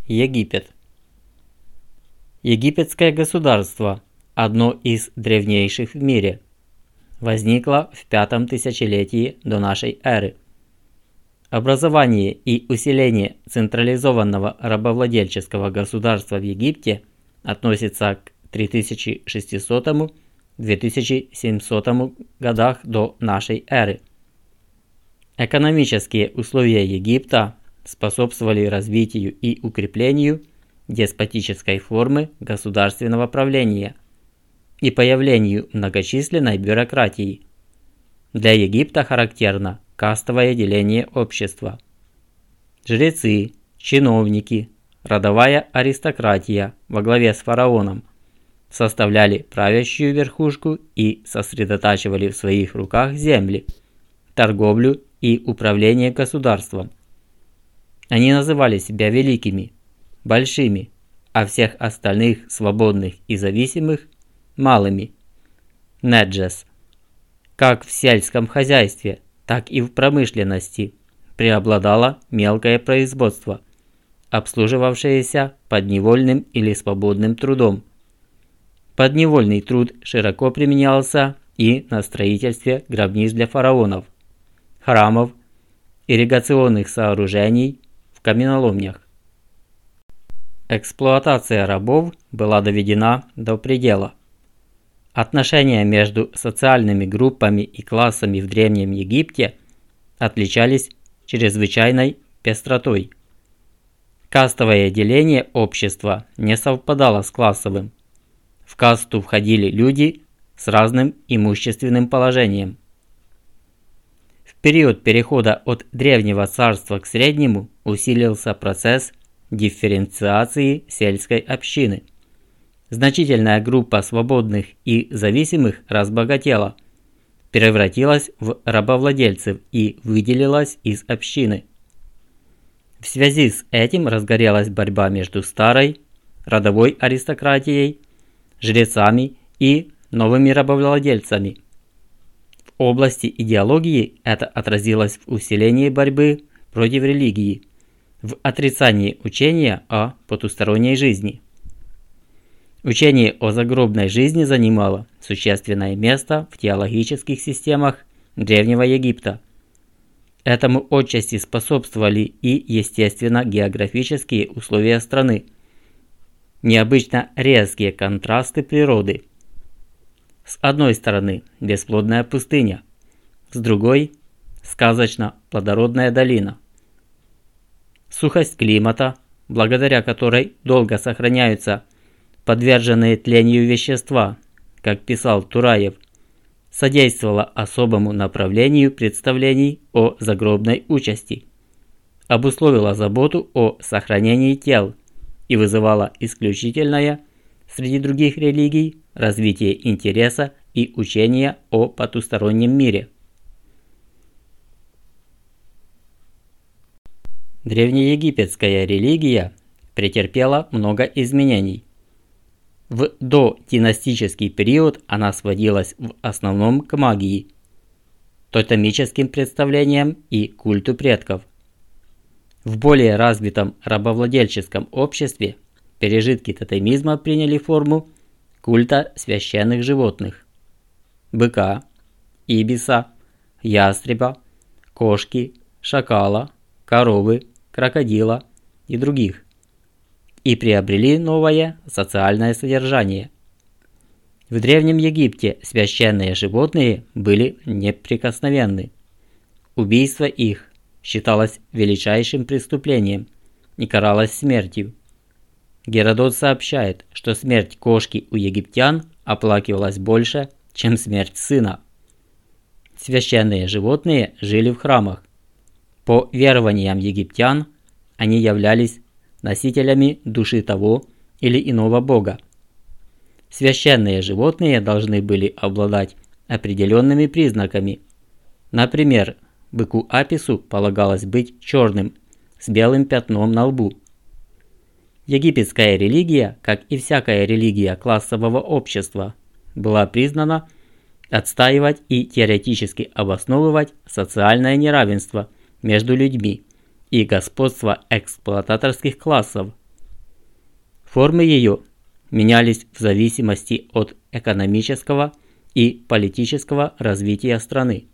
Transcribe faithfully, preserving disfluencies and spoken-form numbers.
Египет. Египетское государство, одно из древнейших в мире, возникло в пятом тысячелетии до нашей эры. Образование и усиление централизованного рабовладельческого государства в Египте относится к три тысячи шестисотому — две тысячи семисотому годах до нашей эры. Экономические условия Египта способствовали развитию и укреплению деспотической формы государственного правления и появлению многочисленной бюрократии. Для Египта характерно кастовое деление общества. Жрецы, чиновники, родовая аристократия во главе с фараоном составляли правящую верхушку и сосредотачивали в своих руках земли, торговлю и управление государством. Они называли себя великими, большими, а всех остальных свободных и зависимых – малыми. Неджес. Как в сельском хозяйстве, так и в промышленности преобладало мелкое производство, обслуживавшееся подневольным или свободным трудом. Подневольный труд широко применялся и на строительстве гробниц для фараонов, храмов, ирригационных сооружений, в каменоломнях. Эксплуатация рабов была доведена до предела. Отношения между социальными группами и классами в Древнем Египте отличались чрезвычайной пестротой. Кастовое деление общества не совпадало с классовым. В касту входили люди с разным имущественным положением. В период перехода от Древнего царства к Среднему усилился процесс дифференциации сельской общины. Значительная группа свободных и зависимых разбогатела, превратилась в рабовладельцев и выделилась из общины. В связи с этим разгорелась борьба между старой, родовой аристократией, жрецами и новыми рабовладельцами. В области идеологии это отразилось в усилении борьбы против религии, в отрицании учения о потусторонней жизни. Учение о загробной жизни занимало существенное место в теологических системах Древнего Египта. Этому отчасти способствовали и, естественно, географические условия страны, необычно резкие контрасты природы. С одной стороны бесплодная пустыня, с другой – сказочно-плодородная долина. Сухость климата, благодаря которой долго сохраняются подверженные тлению вещества, как писал Тураев, содействовала особому направлению представлений о загробной участи, обусловила заботу о сохранении тел и вызывала исключительное, среди других религий, развитие интереса и учения о потустороннем мире. Древнеегипетская религия претерпела много изменений. В додинастический период она сводилась в основном к магии, тотемическим представлениям и культу предков. В более развитом рабовладельческом обществе пережитки тотемизма приняли форму культа священных животных – быка, ибиса, ястреба, кошки, шакала, коровы, крокодила и других, и приобрели новое социальное содержание. В Древнем Египте священные животные были неприкосновенны. Убийство их считалось величайшим преступлением и каралось смертью. Геродот сообщает, что смерть кошки у египтян оплакивалась больше, чем смерть сына. Священные животные жили в храмах. По верованиям египтян, они являлись носителями души того или иного бога. Священные животные должны были обладать определенными признаками. Например, быку Апису полагалось быть черным, с белым пятном на лбу. Египетская религия, как и всякая религия классового общества, была признана отстаивать и теоретически обосновывать социальное неравенство между людьми и господство эксплуататорских классов, Формы ее менялись в зависимости от экономического и политического развития страны.